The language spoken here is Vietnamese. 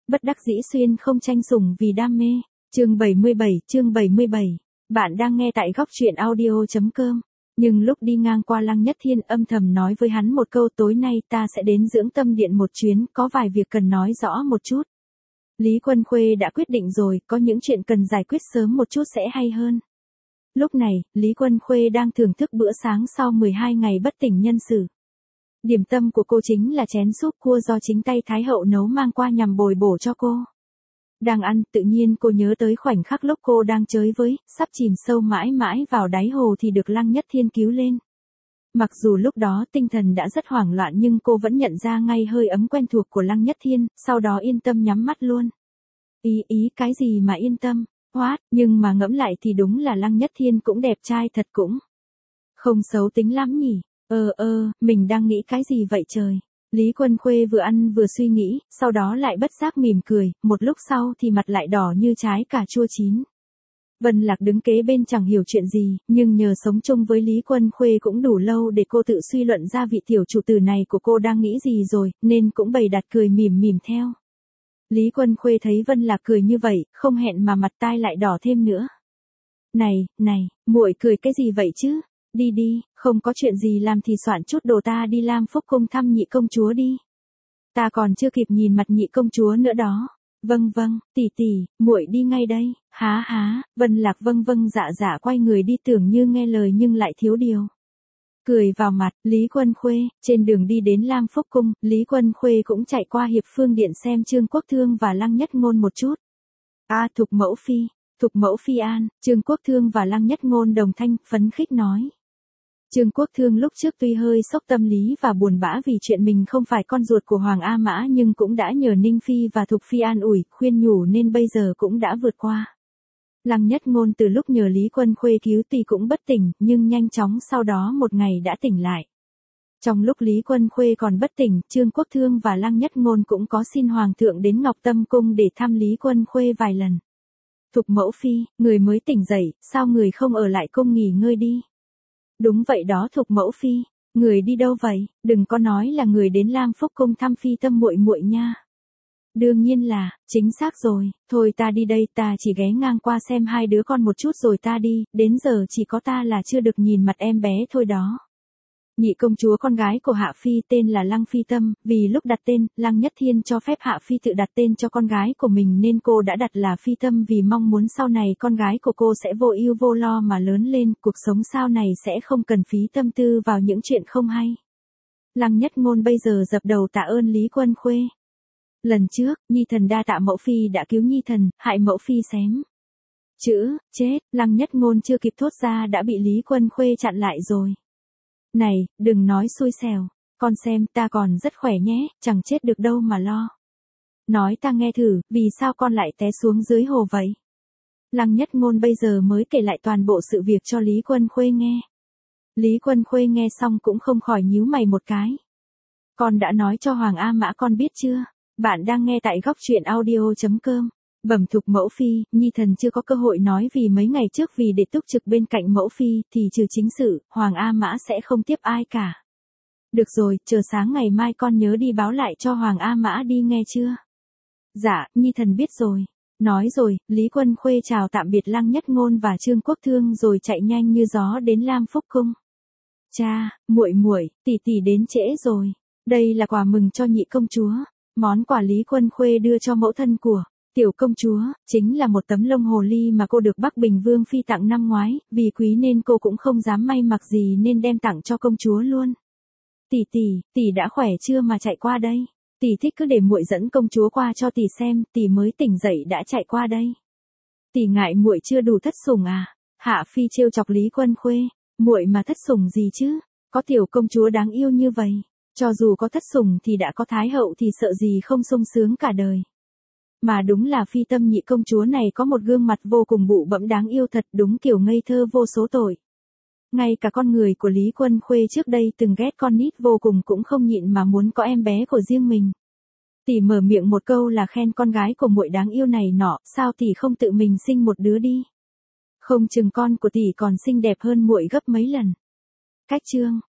Bất đắc dĩ xuyên không tranh sủng vì đam mê. Chương 77. Bạn đang nghe tại góc truyện audio.com. Nhưng lúc đi ngang qua Lăng Nhất Thiên âm thầm nói với hắn một câu, tối nay ta sẽ đến dưỡng tâm điện một chuyến, có vài việc cần nói rõ một chút. Lý Quân Khuê đã quyết định rồi, có những chuyện cần giải quyết sớm một chút sẽ hay hơn. Lúc này, Lý Quân Khuê đang thưởng thức bữa sáng sau 12 ngày bất tỉnh nhân sự. Điểm tâm của cô chính là chén súp cua do chính tay Thái hậu nấu mang qua nhằm bồi bổ cho cô. Đang ăn, tự nhiên cô nhớ tới khoảnh khắc lúc cô đang chơi với, sắp chìm sâu mãi mãi vào đáy hồ thì được Lăng Nhất Thiên cứu lên. Mặc dù lúc đó tinh thần đã rất hoảng loạn nhưng cô vẫn nhận ra ngay hơi ấm quen thuộc của Lăng Nhất Thiên, sau đó yên tâm nhắm mắt luôn. Cái gì mà yên tâm, nhưng mà ngẫm lại thì đúng là Lăng Nhất Thiên cũng đẹp trai thật, cũng không xấu tính lắm nhỉ. Mình đang nghĩ cái gì vậy trời? Lý Quân Khuê vừa ăn vừa suy nghĩ, sau đó lại bất giác mỉm cười, một lúc sau thì mặt lại đỏ như trái cà chua chín. Vân Lạc đứng kế bên chẳng hiểu chuyện gì, nhưng nhờ sống chung với Lý Quân Khuê cũng đủ lâu để cô tự suy luận ra vị tiểu chủ tử này của cô đang nghĩ gì rồi, nên cũng bày đặt cười mỉm theo. Lý Quân Khuê thấy Vân Lạc cười như vậy, không hẹn mà mặt tai lại đỏ thêm nữa. Này, muội cười cái gì vậy chứ? Đi, không có chuyện gì làm thì soạn chút đồ ta đi Lam Phúc cung thăm nhị công chúa đi. Ta còn chưa kịp nhìn mặt nhị công chúa nữa đó. Vâng, tỷ, muội đi ngay đây. Há, Vân Lạc vâng dạ quay người đi, tưởng như nghe lời nhưng lại thiếu điều. Cười vào mặt, Lý Quân Khuê, trên đường đi đến Lam Phúc cung, Lý Quân Khuê cũng chạy qua Hiệp Phương Điện xem Trương Quốc Thương và Lăng Nhất Ngôn một chút. Thục mẫu phi an, Trương Quốc Thương và Lăng Nhất Ngôn đồng thanh, phấn khích nói. Trương Quốc Thương lúc trước tuy hơi sốc tâm lý và buồn bã vì chuyện mình không phải con ruột của Hoàng A Mã nhưng cũng đã nhờ Ninh Phi và Thục Phi an ủi, khuyên nhủ nên bây giờ cũng đã vượt qua. Lăng Nhất Ngôn từ lúc nhờ Lý Quân Khuê cứu tuy cũng bất tỉnh, nhưng nhanh chóng sau đó một ngày đã tỉnh lại. Trong lúc Lý Quân Khuê còn bất tỉnh, Trương Quốc Thương và Lăng Nhất Ngôn cũng có xin Hoàng thượng đến Ngọc Tâm Cung để thăm Lý Quân Khuê vài lần. Thục mẫu phi, người mới tỉnh dậy, sao người không ở lại cung nghỉ ngơi đi? Đúng vậy đó Thục mẫu phi, người đi đâu vậy? Đừng có nói là người đến Lam Phúc cung thăm phi tâm muội nha. Đương nhiên là, chính xác rồi, thôi ta đi đây, ta chỉ ghé ngang qua xem hai đứa con một chút rồi ta đi, đến giờ chỉ có ta là chưa được nhìn mặt em bé thôi đó. Nhị công chúa con gái của Hạ Phi tên là Lăng Phi Tâm, vì lúc đặt tên, Lăng Nhất Thiên cho phép Hạ Phi tự đặt tên cho con gái của mình nên cô đã đặt là Phi Tâm vì mong muốn sau này con gái của cô sẽ vô ưu vô lo mà lớn lên, cuộc sống sau này sẽ không cần phí tâm tư vào những chuyện không hay. Lăng Nhất Ngôn bây giờ dập đầu tạ ơn Lý Quân Khuê. Lần trước, Nhi thần đa tạ mẫu phi đã cứu Nhi thần, hại mẫu phi xém. Chết, Lăng Nhất Ngôn chưa kịp thốt ra đã bị Lý Quân Khuê chặn lại rồi. Này, đừng nói xui xẻo, con xem ta còn rất khỏe nhé, chẳng chết được đâu mà lo. Nói ta nghe thử, vì sao con lại té xuống dưới hồ vậy? Lăng Nhất Ngôn bây giờ mới kể lại toàn bộ sự việc cho Lý Quân Khuê nghe. Lý Quân Khuê nghe xong cũng không khỏi nhíu mày một cái. Con đã nói cho Hoàng A Mã con biết chưa? Bạn đang nghe tại góc truyện audio.com. Bẩm Thục mẫu phi, Nhi thần chưa có cơ hội nói vì mấy ngày trước vì để túc trực bên cạnh mẫu phi thì trừ chính sự, Hoàng A Mã sẽ không tiếp ai cả. Được rồi, chờ sáng ngày mai con nhớ đi báo lại cho Hoàng A Mã đi nghe chưa? Dạ, Nhi thần biết rồi. Nói rồi, Lý Quân Khuê chào tạm biệt Lăng Nhất Ngôn và Trương Quốc Thương rồi chạy nhanh như gió đến Lam Phúc cung. Cha, muội, tỷ đến trễ rồi. Đây là quà mừng cho nhị công chúa. Món quà Lý Quân Khuê đưa cho mẫu thân của tiểu công chúa, chính là một tấm lông hồ ly mà cô được Bắc Bình Vương phi tặng năm ngoái, vì quý nên cô cũng không dám may mặc gì nên đem tặng cho công chúa luôn. Tỷ đã khỏe chưa mà chạy qua đây? Tỷ thích cứ để muội dẫn công chúa qua cho tỷ xem, tỷ mới tỉnh dậy đã chạy qua đây. Tỷ ngại muội chưa đủ thất sủng à? Hạ Phi trêu chọc Lý Quân Khuê, muội mà thất sủng gì chứ? Có tiểu công chúa đáng yêu như vậy, cho dù có thất sủng thì đã có thái hậu thì sợ gì không sung sướng cả đời. Mà đúng là Phi Tâm nhị công chúa này có một gương mặt vô cùng bụ bẫm đáng yêu thật, đúng kiểu ngây thơ vô số tội. Ngay cả con người của Lý Quân Khuê trước đây từng ghét con nít vô cùng cũng không nhịn mà muốn có em bé của riêng mình. Tỷ mở miệng một câu là khen con gái của muội đáng yêu này nọ, sao tỷ không tự mình sinh một đứa đi? Không chừng con của tỷ còn xinh đẹp hơn muội gấp mấy lần. Cách chương